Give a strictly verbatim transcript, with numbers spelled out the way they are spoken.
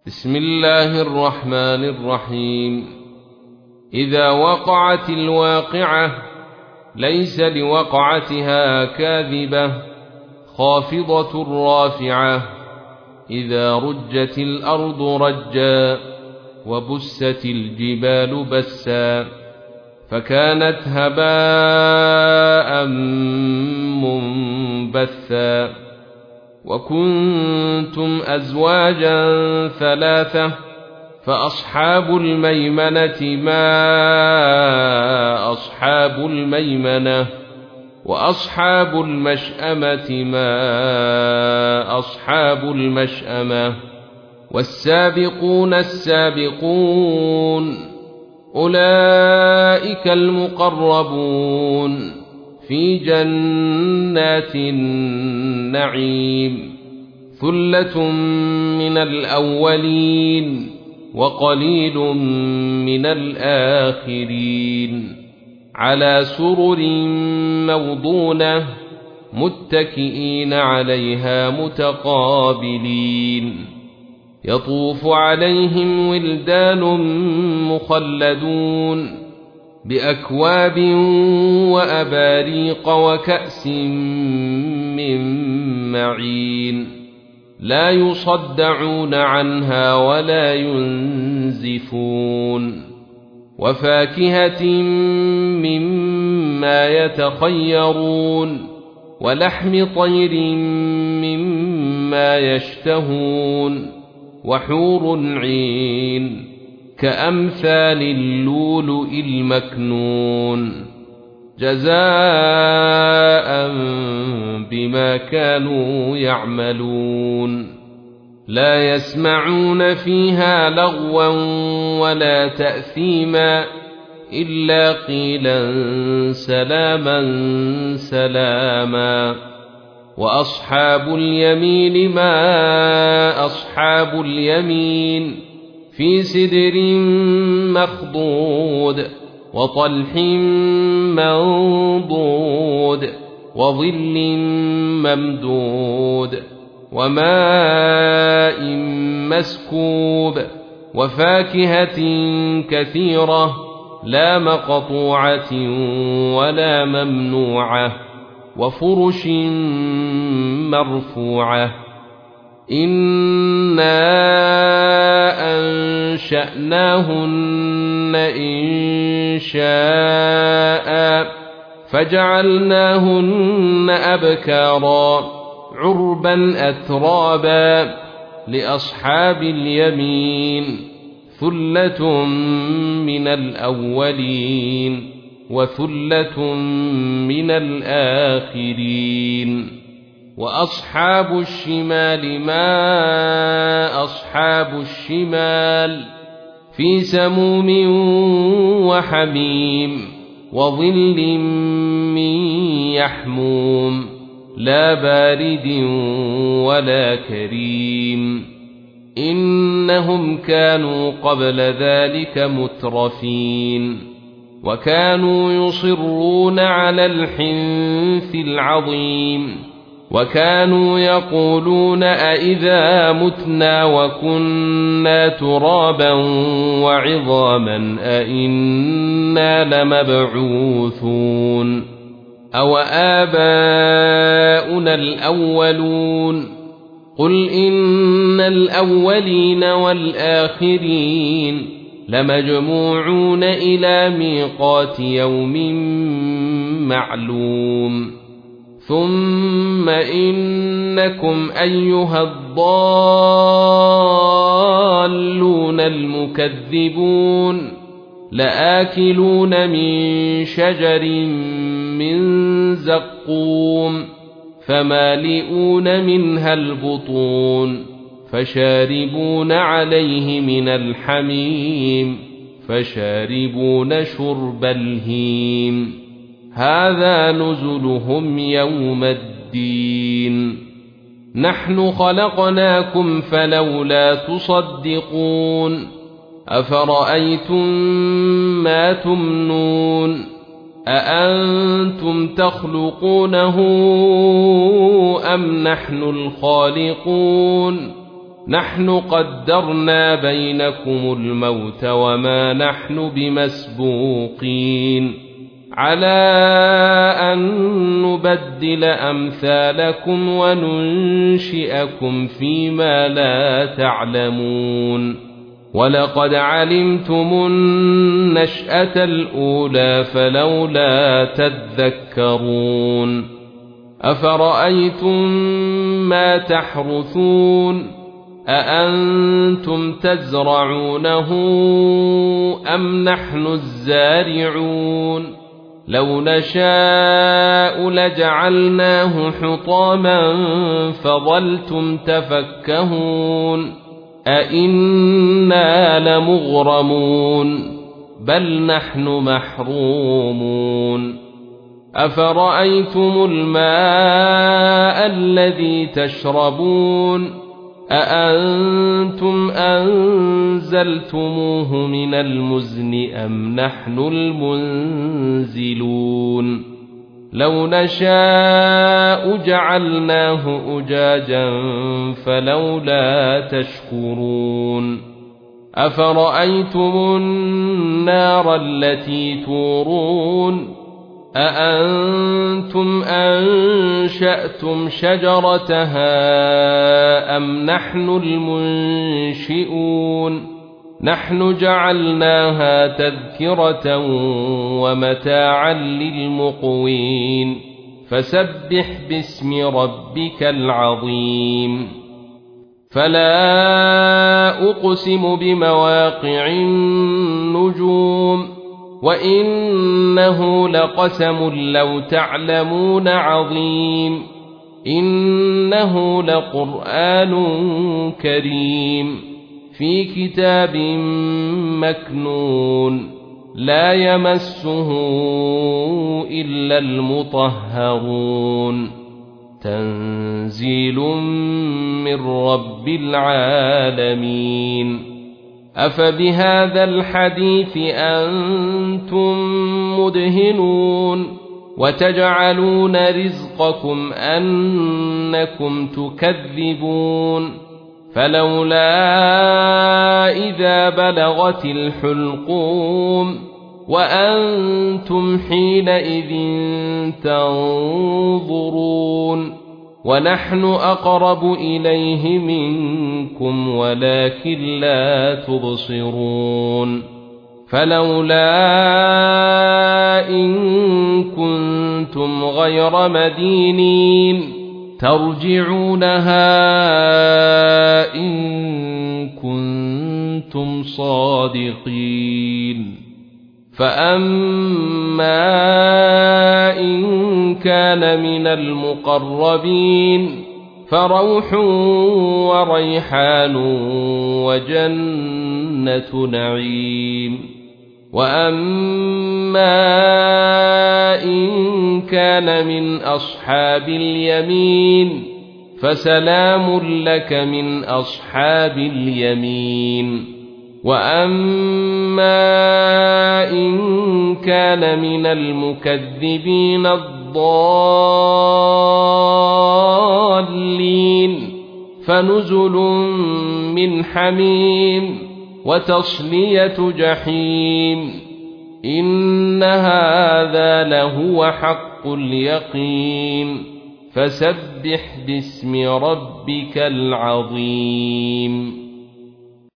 بسم الله الرحمن الرحيم. إذا وقعت الواقعة ليس لوقعتها كاذبة خافضة رافعة. إذا رجت الأرض رجا وبست الجبال بسا فكانت هباء منبثا. وكنتم أزواجا ثلاثة فأصحاب الميمنة ما أصحاب الميمنة وأصحاب المشأمة ما أصحاب المشأمة. والسابقون السابقون أولئك المقربون في جنات النعيم. ثلة من الأولين وقليل من الآخرين. على سرر موضونة متكئين عليها متقابلين. يطوف عليهم ولدان مخلدون بأكواب وأباريق وكأس من معين. لا يصدعون عنها ولا ينزفون. وفاكهة مما يتخيرون ولحم طير مما يشتهون. وحور عين كأمثال اللؤلؤ المكنون جزاء بما كانوا يعملون. لا يسمعون فيها لغوا ولا تأثيما إلا قيلا سلاما سلاما. وأصحاب اليمين ما أصحاب اليمين في سدر مخضود وطلح منضود وظل ممدود وماء مسكوب. وفاكهة كثيرة لا مقطوعة ولا ممنوعة. وفرش مرفوعة. إنا أنشأناهن إنشاء فجعلناهن أبكارا عربا أترابا. لأصحاب اليمين ثلة من الأولين وثلة من الآخرين. وأصحاب الشمال ما أصحاب الشمال في سموم وحميم وظل من يحموم لا بارد ولا كريم. إنهم كانوا قبل ذلك مترفين وكانوا يصرون على الحنث العظيم. وكانوا يقولون أئذا متنا وكنا ترابا وعظاما أئنا لمبعوثون أو آباؤنا الأولون. قل إن الأولين والآخرين لمجموعون إلى ميقات يوم معلوم. ثم إنكم أيها الضالون المكذبون لآكلون من شجر من زقوم فمالئون منها البطون فشاربون عليه من الحميم فشاربون شرب الهيم. هذا نزلهم يوم الدين. نحن خلقناكم فلولا تصدقون. أفرأيتم ما تمنون أأنتم تخلقونه أم نحن الخالقون نحن قدرنا بينكم الموت وما نحن بمسبوقين على أن نبدل أمثالكم وننشئكم فيما لا تعلمون ولقد علمتم النشأة الأولى فلولا تذكرون أفرأيتم ما تحرثون أأنتم تزرعونه أم نحن الزارعون لو نشاء لجعلناه حطاما فظلتم تفكهون أئنا لمغرمون بل نحن محرومون أفرأيتم الماء الذي تشربون أأنتم أنزلتموه من المزن أم نحن المنزلون لو نشاء جعلناه أجاجا فلولا تشكرون أفرأيتم النار التي تورون أأنتم أنشأتم شجرتها أم نحن المنشئون نحن جعلناها تذكرة ومتاعا للمقوين فسبح باسم ربك العظيم فلا أقسم بمواقع النجوم وإنه لقسم لو تعلمون عظيم إنه لقرآن كريم في كتاب مكنون لا يمسه إلا المطهرون تنزيل من رب العالمين أفبهذا الحديث أنتم مدهنون وتجعلون رزقكم أنكم تكذبون فلولا إذا بلغت الحلقوم وأنتم حينئذ تنظرون ونحن أقرب إليه منكم ولكن لا تبصرون فلولا إن كنتم غير مدينين ترجعونها إن كنتم صادقين فأما إن كان من المقربين فروح وريحان وجنة نعيم وأما إن كان من أصحاب اليمين فسلام لك من أصحاب اليمين وأما إن كان من المكذبين الضالين فنزل من حميم وتصلية جحيم إن هذا لهو حق اليقين فسبح باسم ربك العظيم